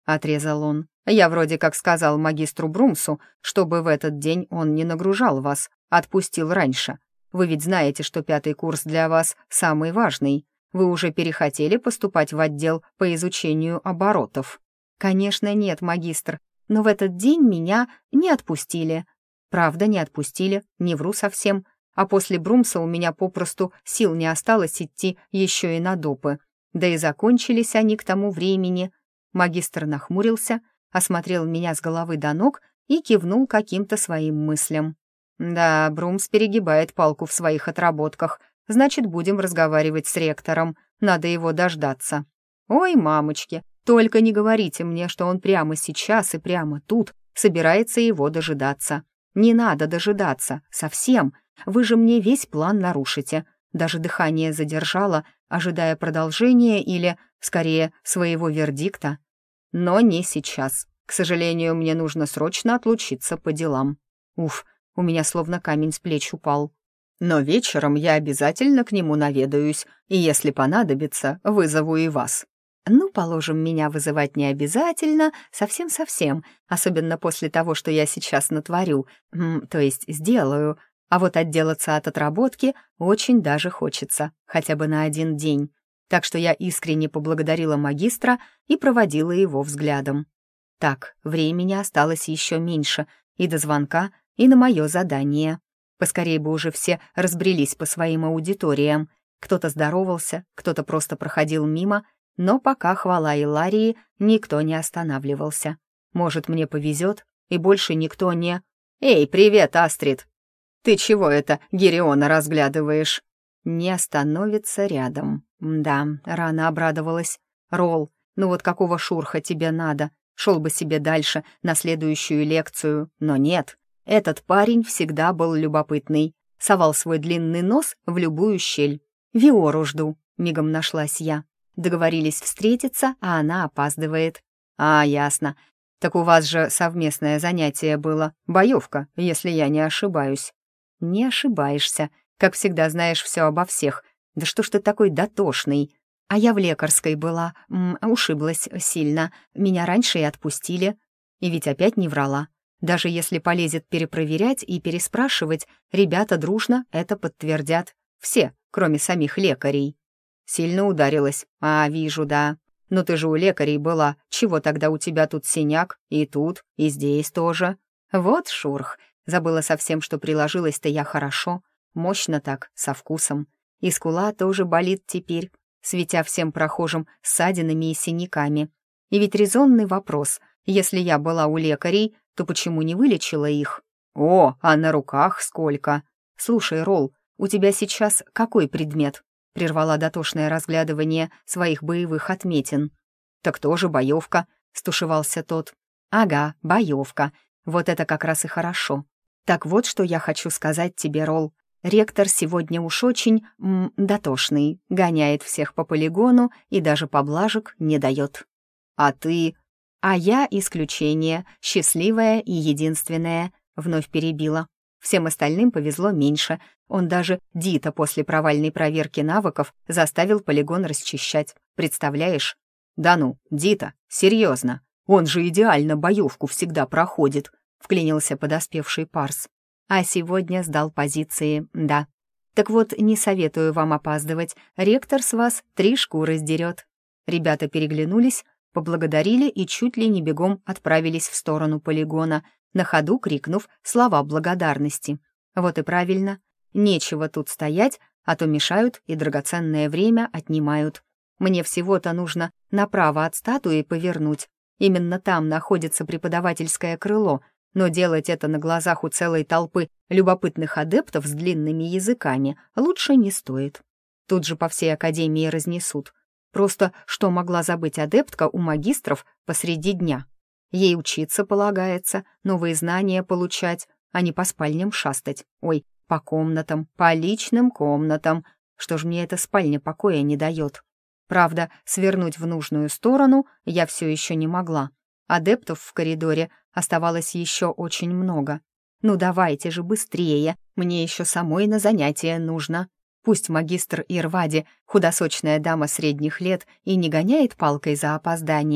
— отрезал он. «Я вроде как сказал магистру Брумсу, чтобы в этот день он не нагружал вас, отпустил раньше. Вы ведь знаете, что пятый курс для вас самый важный. Вы уже перехотели поступать в отдел по изучению оборотов?» «Конечно нет, магистр, но в этот день меня не отпустили». «Правда, не отпустили, не вру совсем. А после Брумса у меня попросту сил не осталось идти еще и на допы. Да и закончились они к тому времени». Магистр нахмурился, осмотрел меня с головы до ног и кивнул каким-то своим мыслям. «Да, Брумс перегибает палку в своих отработках. Значит, будем разговаривать с ректором. Надо его дождаться». «Ой, мамочки, только не говорите мне, что он прямо сейчас и прямо тут собирается его дожидаться. Не надо дожидаться, совсем. Вы же мне весь план нарушите». Даже дыхание задержала, ожидая продолжения или, скорее, своего вердикта. Но не сейчас. К сожалению, мне нужно срочно отлучиться по делам. Уф, у меня словно камень с плеч упал. Но вечером я обязательно к нему наведаюсь, и если понадобится, вызову и вас. Ну, положим, меня вызывать не обязательно, совсем-совсем, особенно после того, что я сейчас натворю, м, то есть сделаю. А вот отделаться от отработки очень даже хочется, хотя бы на один день. Так что я искренне поблагодарила магистра и проводила его взглядом. Так, времени осталось еще меньше, и до звонка, и на мое задание. Поскорей бы уже все разбрелись по своим аудиториям. Кто-то здоровался, кто-то просто проходил мимо, но пока, хвала Иларии, никто не останавливался. Может, мне повезет, и больше никто не... «Эй, привет, Астрид! Ты чего это Гериона разглядываешь?» Не остановится рядом. Да, рано обрадовалась. «Ролл, ну вот какого шурха тебе надо? Шел бы себе дальше, на следующую лекцию. Но нет, этот парень всегда был любопытный. Совал свой длинный нос в любую щель. «Виору жду», — мигом нашлась я. Договорились встретиться, а она опаздывает. «А, ясно. Так у вас же совместное занятие было. Боевка, если я не ошибаюсь». «Не ошибаешься. Как всегда знаешь все обо всех. Да что ж ты такой дотошный? А я в лекарской была, м, ушиблась сильно. Меня раньше и отпустили. И ведь опять не врала. Даже если полезет перепроверять и переспрашивать, ребята дружно это подтвердят. Все, кроме самих лекарей». «Сильно ударилась? А, вижу, да. Но ты же у лекарей была. Чего тогда у тебя тут синяк? И тут, и здесь тоже». «Вот шурх. Забыла совсем, что приложилась-то я хорошо. Мощно так, со вкусом. И скула тоже болит теперь, светя всем прохожим ссадинами и синяками. И ведь резонный вопрос. Если я была у лекарей, то почему не вылечила их? О, а на руках сколько! Слушай, Ролл, у тебя сейчас какой предмет?» Прервала дотошное разглядывание своих боевых отметин. «Так тоже боевка», — стушевался тот. «Ага, боевка. Вот это как раз и хорошо. Так вот, что я хочу сказать тебе, Ролл. Ректор сегодня уж очень м, дотошный, гоняет всех по полигону и даже поблажек не дает. А ты...» «А я исключение, счастливая и единственная», — вновь перебила. Всем остальным повезло меньше. Он даже Дита после провальной проверки навыков заставил полигон расчищать. Представляешь? «Да ну, Дита, серьезно. Он же идеально боевку всегда проходит», — вклинился подоспевший Парс. «А сегодня сдал позиции, да. Так вот, не советую вам опаздывать. Ректор с вас три шкуры сдерет». Ребята переглянулись, поблагодарили и чуть ли не бегом отправились в сторону полигона, на ходу крикнув слова благодарности. Вот и правильно. Нечего тут стоять, а то мешают и драгоценное время отнимают. Мне всего-то нужно направо от статуи повернуть. Именно там находится преподавательское крыло, но делать это на глазах у целой толпы любопытных адептов с длинными языками лучше не стоит. Тут же по всей академии разнесут. Просто что могла забыть адептка у магистров посреди дня? Ей учиться полагается, новые знания получать, а не по спальням шастать. Ой, по комнатам, по личным комнатам. Что ж мне эта спальня покоя не дает? Правда, свернуть в нужную сторону я все еще не могла. Адептов в коридоре оставалось еще очень много. Ну давайте же быстрее, мне еще самой на занятия нужно. Пусть магистр Ирвади, худосочная дама средних лет, и не гоняет палкой за опоздание,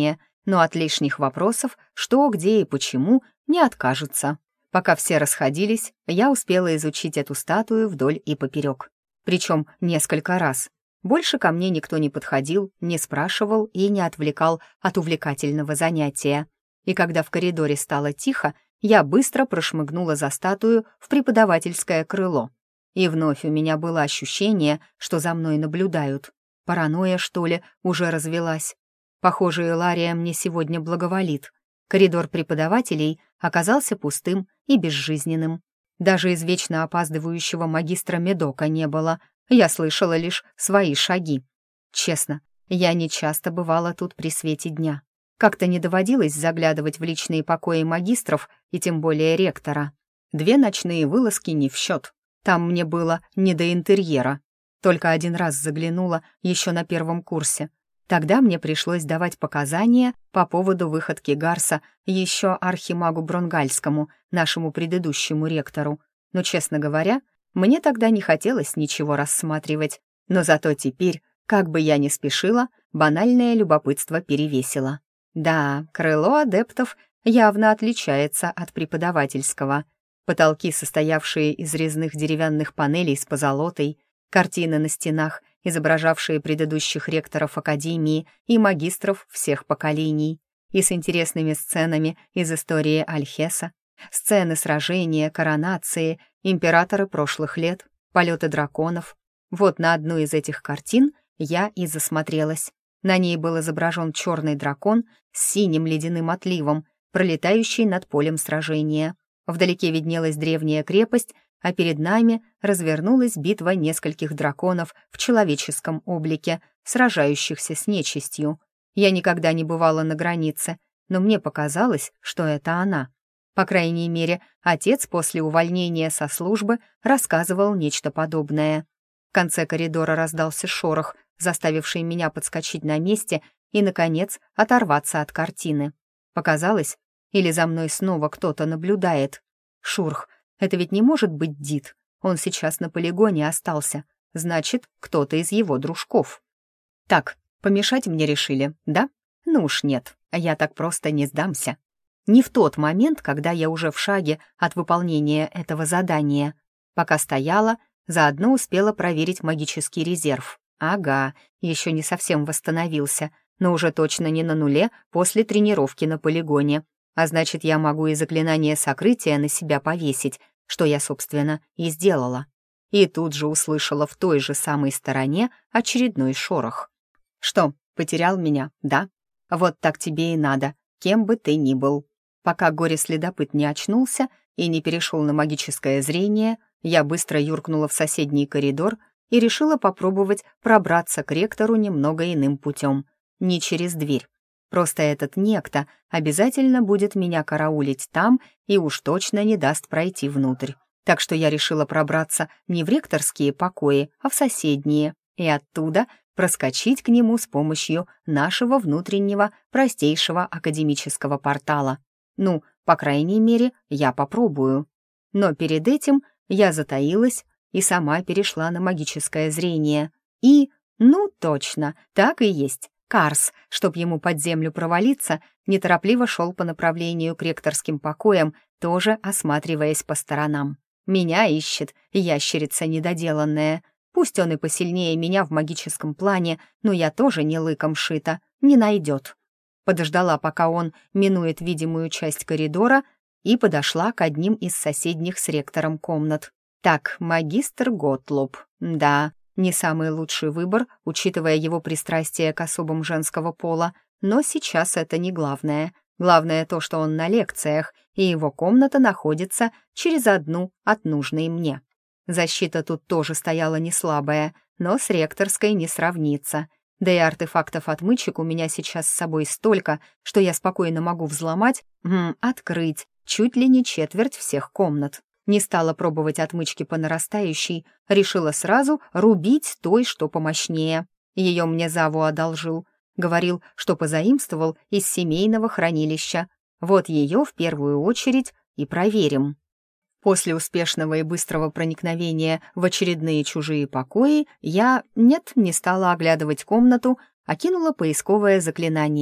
но от лишних вопросов, что, где и почему, не откажется. Пока все расходились, я успела изучить эту статую вдоль и поперек. Причем несколько раз. Больше ко мне никто не подходил, не спрашивал и не отвлекал от увлекательного занятия. И когда в коридоре стало тихо, я быстро прошмыгнула за статую в преподавательское крыло. И вновь у меня было ощущение, что за мной наблюдают. Паранойя, что ли, уже развелась. Похоже, Илария мне сегодня благоволит. Коридор преподавателей оказался пустым и безжизненным. Даже извечно опаздывающего магистра Медока не было. Я слышала лишь свои шаги. Честно, я не часто бывала тут при свете дня. Как-то не доводилось заглядывать в личные покои магистров и тем более ректора. Две ночные вылазки не в счет. Там мне было не до интерьера. Только один раз заглянула еще на первом курсе. Тогда мне пришлось давать показания по поводу выходки Гарса еще архимагу Бронгальскому, нашему предыдущему ректору. Но, честно говоря, мне тогда не хотелось ничего рассматривать. Но зато теперь, как бы я ни спешила, банальное любопытство перевесило. Да, крыло адептов явно отличается от преподавательского. Потолки, состоявшие из резных деревянных панелей с позолотой, картины на стенах, изображавшие предыдущих ректоров Академии и магистров всех поколений, и с интересными сценами из истории Альхеса, сцены сражения, коронации, императоры прошлых лет, полеты драконов. Вот на одну из этих картин я и засмотрелась. На ней был изображен черный дракон с синим ледяным отливом, пролетающий над полем сражения. Вдалеке виднелась древняя крепость, а перед нами развернулась битва нескольких драконов в человеческом облике, сражающихся с нечистью. Я никогда не бывала на границе, но мне показалось, что это она. По крайней мере, отец после увольнения со службы рассказывал нечто подобное. В конце коридора раздался шорох, заставивший меня подскочить на месте и, наконец, оторваться от картины. Показалось, или за мной снова кто-то наблюдает. Шурх, это ведь не может быть Дид. Он сейчас на полигоне остался. Значит, кто-то из его дружков. Так, помешать мне решили, да? Ну уж нет, я так просто не сдамся. Не в тот момент, когда я уже в шаге от выполнения этого задания. Пока стояла, заодно успела проверить магический резерв. Ага, еще не совсем восстановился, но уже точно не на нуле после тренировки на полигоне. А значит, я могу и заклинание сокрытия на себя повесить, что я, собственно, и сделала. И тут же услышала в той же самой стороне очередной шорох. «Что, потерял меня, да? Вот так тебе и надо, кем бы ты ни был». Пока горе-следопыт не очнулся и не перешел на магическое зрение, я быстро юркнула в соседний коридор и решила попробовать пробраться к ректору немного иным путем, не через дверь. Просто этот некто обязательно будет меня караулить там и уж точно не даст пройти внутрь. Так что я решила пробраться не в ректорские покои, а в соседние, и оттуда проскочить к нему с помощью нашего внутреннего простейшего академического портала. Ну, по крайней мере, я попробую. Но перед этим я затаилась и сама перешла на магическое зрение. И, ну точно, так и есть. Карс, чтоб ему под землю провалиться, неторопливо шел по направлению к ректорским покоям, тоже осматриваясь по сторонам. Меня ищет, ящерица недоделанная. Пусть он и посильнее меня в магическом плане, но я тоже не лыком шита, не найдет. Подождала, пока он минует видимую часть коридора, и подошла к одним из соседних с ректором комнат. Так, магистр Готлоб, да, не самый лучший выбор, учитывая его пристрастие к особам женского пола, но сейчас это не главное. Главное то, что он на лекциях, и его комната находится через одну от нужной мне. Защита тут тоже стояла не слабая, но с ректорской не сравнится. Да и артефактов отмычек у меня сейчас с собой столько, что я спокойно могу взломать, м, открыть чуть ли не четверть всех комнат. Не стала пробовать отмычки по нарастающей, решила сразу рубить той, что помощнее. Ее мне Заву одолжил. Говорил, что позаимствовал из семейного хранилища. Вот ее в первую очередь и проверим. После успешного и быстрого проникновения в очередные чужие покои я, нет, не стала оглядывать комнату, а кинула поисковое заклинание.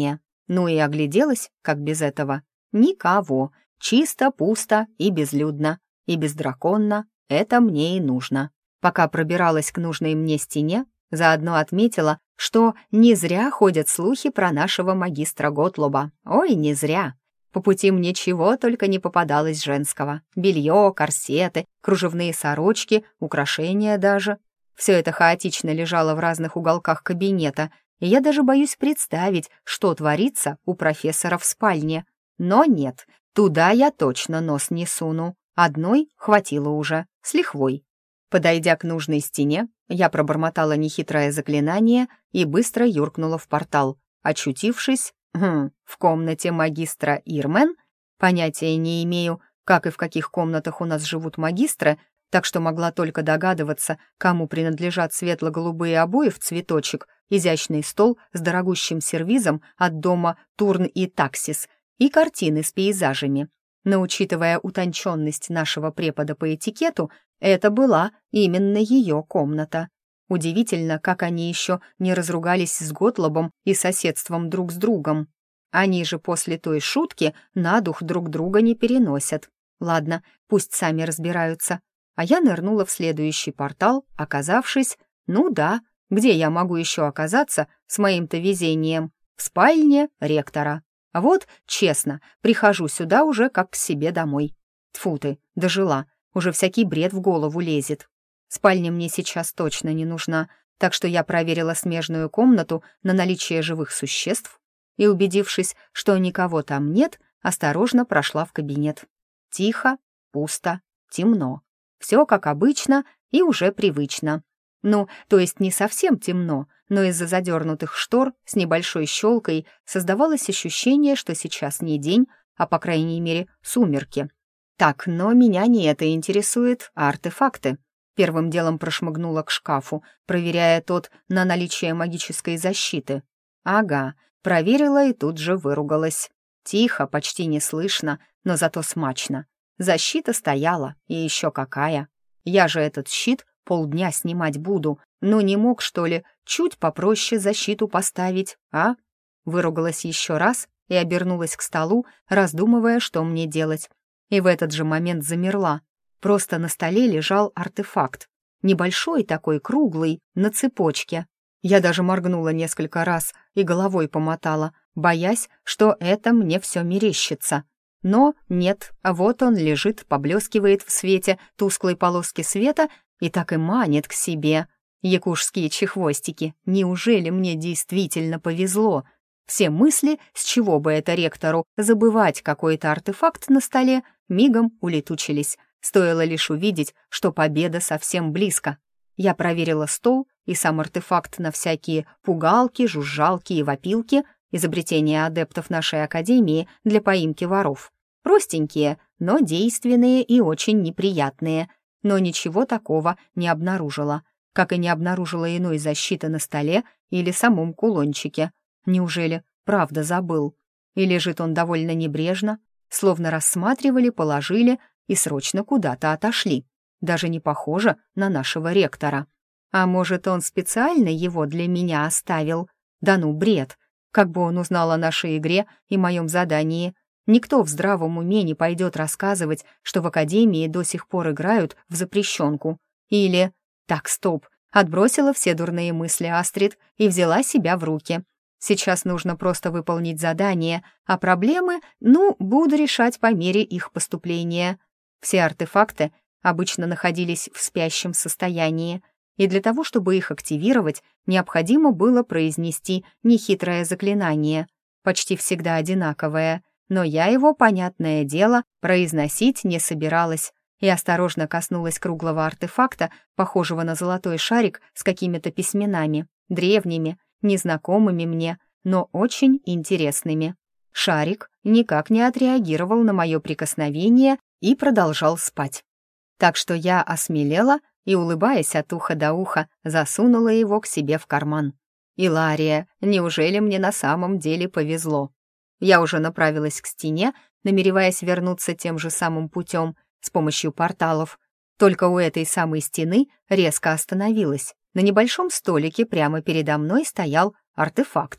Ну и огляделась, как без этого. Никого. Чисто, пусто и безлюдно. И бездраконно. Это мне и нужно. Пока пробиралась к нужной мне стене, заодно отметила, что не зря ходят слухи про нашего магистра Готлоба. Ой, не зря. По пути мне чего только не попадалось женского. Белье, корсеты, кружевные сорочки, украшения даже. Все это хаотично лежало в разных уголках кабинета, и я даже боюсь представить, что творится у профессора в спальне. Но нет, туда я точно нос не суну. Одной хватило уже, с лихвой. Подойдя к нужной стене, я пробормотала нехитрое заклинание и быстро юркнула в портал, очутившись хм, в комнате магистра Ирмен. Понятия не имею, как и в каких комнатах у нас живут магистры, так что могла только догадываться, кому принадлежат светло-голубые обои в цветочек, изящный стол с дорогущим сервизом от дома Турн и Таксис и картины с пейзажами. Но, учитывая утонченность нашего препода по этикету, это была именно ее комната. Удивительно, как они еще не разругались с Готлобом и соседством друг с другом. Они же после той шутки на дух друг друга не переносят. Ладно, пусть сами разбираются. А я нырнула в следующий портал, оказавшись, ну да, где я могу еще оказаться с моим-то везением? В спальне ректора. А вот, честно, прихожу сюда уже как к себе домой. Тьфу ты, дожила, уже всякий бред в голову лезет. Спальня мне сейчас точно не нужна, так что я проверила смежную комнату на наличие живых существ и, убедившись, что никого там нет, осторожно прошла в кабинет. Тихо, пусто, темно. Все как обычно и уже привычно. Ну, то есть не совсем темно, но из-за задернутых штор с небольшой щелкой создавалось ощущение, что сейчас не день, а, по крайней мере, сумерки. Так, но меня не это интересует, а артефакты. Первым делом прошмыгнула к шкафу, проверяя тот на наличие магической защиты. Ага, проверила и тут же выругалась. Тихо, почти не слышно, но зато смачно. Защита стояла, и еще какая. Я же этот щит полдня снимать буду. Ну не мог, что ли, чуть попроще защиту поставить, а? Выругалась еще раз и обернулась к столу, раздумывая, что мне делать. И в этот же момент замерла. Просто на столе лежал артефакт. Небольшой такой, круглый, на цепочке. Я даже моргнула несколько раз и головой помотала, боясь, что это мне все мерещится. Но нет, а вот он лежит, поблескивает в свете тусклой полоски света и так и манит к себе. Якушские чехвостики, неужели мне действительно повезло? Все мысли, с чего бы это ректору забывать какой-то артефакт на столе, мигом улетучились. Стоило лишь увидеть, что победа совсем близко. Я проверила стол и сам артефакт на всякие пугалки, жужжалки и вопилки, изобретения адептов нашей академии для поимки воров. Простенькие, но действенные и очень неприятные. Но ничего такого не обнаружила, как и не обнаружила иной защиты на столе или самом кулончике. Неужели правда забыл? И лежит он довольно небрежно, словно рассматривали, положили и срочно куда-то отошли. Даже не похоже на нашего ректора. А может, он специально его для меня оставил? Да ну, бред! Как бы он узнал о нашей игре и моем задании? Никто в здравом уме не пойдет рассказывать, что в академии до сих пор играют в запрещенку. Или... Так, стоп, отбросила все дурные мысли Астрид и взяла себя в руки. Сейчас нужно просто выполнить задание, а проблемы, ну, буду решать по мере их поступления. Все артефакты обычно находились в спящем состоянии, и для того, чтобы их активировать, необходимо было произнести нехитрое заклинание, почти всегда одинаковое, но я его, понятное дело, произносить не собиралась и осторожно коснулась круглого артефакта, похожего на золотой шарик с какими-то письменами, древними, незнакомыми мне, но очень интересными. Шарик никак не отреагировал на мое прикосновение и продолжал спать. Так что я осмелела и, улыбаясь от уха до уха, засунула его к себе в карман. «Илария, неужели мне на самом деле повезло?» Я уже направилась к стене, намереваясь вернуться тем же самым путем, с помощью порталов. Только у этой самой стены резко остановилась. На небольшом столике прямо передо мной стоял артефакт.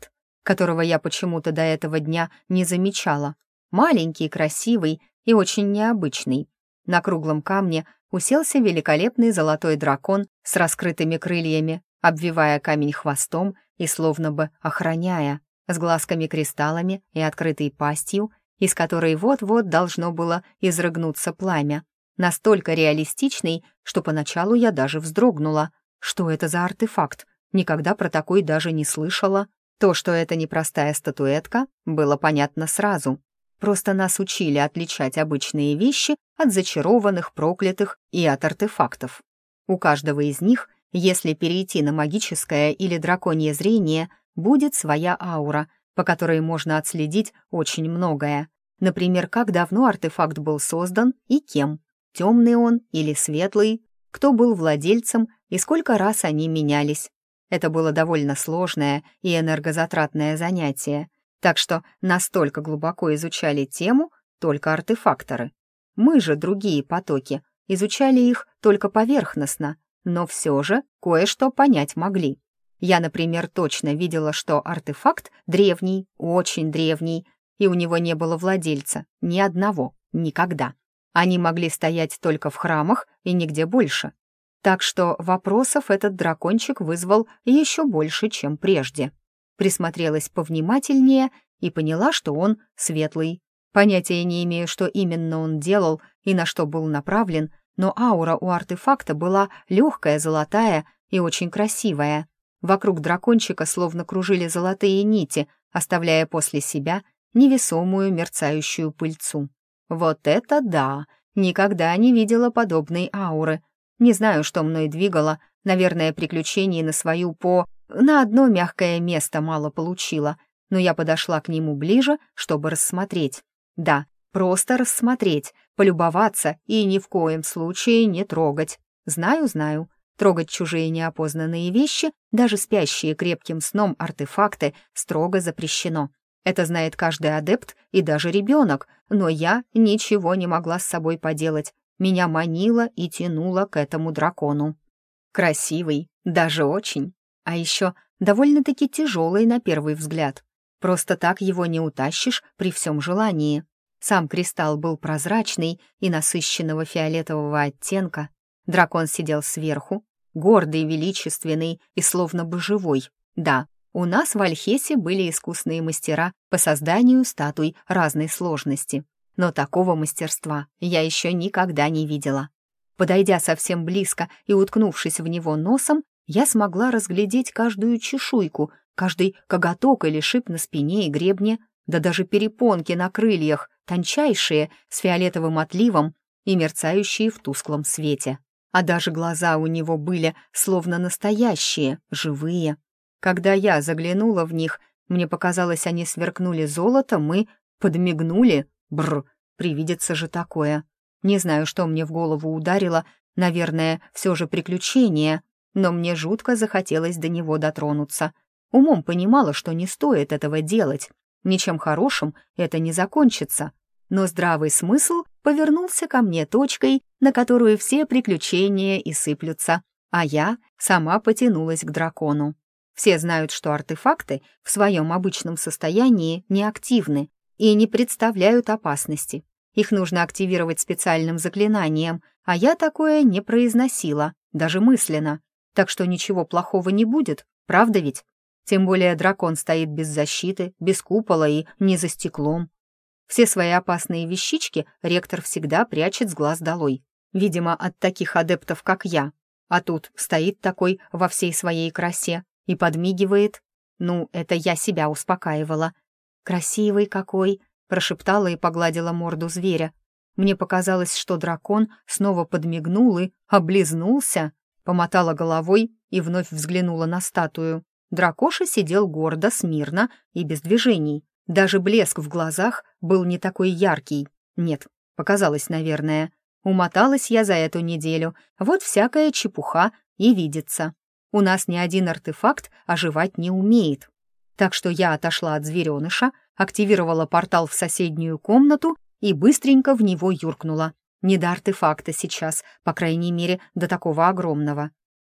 которого я почему-то до этого дня не замечала. Маленький, красивый и очень необычный. На круглом камне уселся великолепный золотой дракон с раскрытыми крыльями, обвивая камень хвостом и словно бы охраняя, с глазками-кристаллами и открытой пастью, из которой вот-вот должно было изрыгнуться пламя. Настолько реалистичный, что поначалу я даже вздрогнула. Что это за артефакт? Никогда про такой даже не слышала. То, что это непростая статуэтка, было понятно сразу. Просто нас учили отличать обычные вещи от зачарованных, проклятых и от артефактов. У каждого из них, если перейти на магическое или драконье зрение, будет своя аура, по которой можно отследить очень многое. Например, как давно артефакт был создан и кем. Темный он или светлый, кто был владельцем и сколько раз они менялись. Это было довольно сложное и энергозатратное занятие, так что настолько глубоко изучали тему только артефакторы. Мы же, другие потоки, изучали их только поверхностно, но все же кое-что понять могли. Я, например, точно видела, что артефакт древний, очень древний, и у него не было владельца, ни одного, никогда. Они могли стоять только в храмах и нигде больше. Так что вопросов этот дракончик вызвал еще больше, чем прежде. Присмотрелась повнимательнее и поняла, что он светлый. Понятия не имею, что именно он делал и на что был направлен, но аура у артефакта была легкая, золотая и очень красивая. Вокруг дракончика словно кружили золотые нити, оставляя после себя невесомую мерцающую пыльцу. Вот это да! Никогда не видела подобной ауры. Не знаю, что мной двигало, наверное, приключений на свою по... На одно мягкое место мало получила, но я подошла к нему ближе, чтобы рассмотреть. Да, просто рассмотреть, полюбоваться и ни в коем случае не трогать. Знаю, знаю, трогать чужие неопознанные вещи, даже спящие крепким сном артефакты, строго запрещено. Это знает каждый адепт и даже ребенок, но я ничего не могла с собой поделать. Меня манило и тянуло к этому дракону. Красивый, даже очень. А еще довольно-таки тяжелый на первый взгляд. Просто так его не утащишь при всем желании. Сам кристалл был прозрачный и насыщенного фиолетового оттенка. Дракон сидел сверху, гордый, величественный и словно бы живой. Да, у нас в Альхесе были искусные мастера по созданию статуй разной сложности. Но такого мастерства я еще никогда не видела. Подойдя совсем близко и уткнувшись в него носом, я смогла разглядеть каждую чешуйку, каждый коготок или шип на спине и гребне, да даже перепонки на крыльях, тончайшие, с фиолетовым отливом и мерцающие в тусклом свете. А даже глаза у него были словно настоящие, живые. Когда я заглянула в них, мне показалось, они сверкнули золотом и подмигнули. Бррр, привидится же такое. Не знаю, что мне в голову ударило, наверное, все же приключение, но мне жутко захотелось до него дотронуться. Умом понимала, что не стоит этого делать. Ничем хорошим это не закончится. Но здравый смысл повернулся ко мне точкой, на которую все приключения и сыплются, а я сама потянулась к дракону. Все знают, что артефакты в своем обычном состоянии неактивны и не представляют опасности. Их нужно активировать специальным заклинанием, а я такое не произносила, даже мысленно. Так что ничего плохого не будет, правда ведь? Тем более дракон стоит без защиты, без купола и не за стеклом. Все свои опасные вещички ректор всегда прячет с глаз долой. Видимо, от таких адептов, как я. А тут стоит такой во всей своей красе и подмигивает. Ну, это я себя успокаивала. «Красивый какой!» — прошептала и погладила морду зверя. Мне показалось, что дракон снова подмигнул и облизнулся. Помотала головой и вновь взглянула на статую. Дракоша сидел гордо, смирно и без движений. Даже блеск в глазах был не такой яркий. Нет, показалось, наверное. Умоталась я за эту неделю. Вот всякая чепуха и видится. У нас ни один артефакт оживать не умеет. Так что я отошла от звереныша, активировала портал в соседнюю комнату и быстренько в него юркнула. Не до артефакта сейчас, по крайней мере, до такого огромного.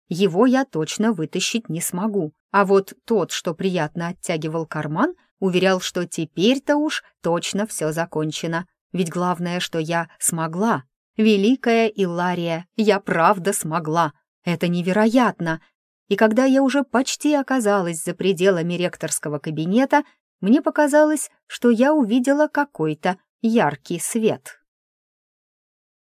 Его я точно вытащить не смогу. А вот тот, что приятно оттягивал карман, уверял, что теперь-то уж точно все закончено. Ведь главное, что я смогла. Великая Иллария, я правда смогла. Это невероятно. И когда я уже почти оказалась за пределами ректорского кабинета, мне показалось, что я увидела какой-то яркий свет.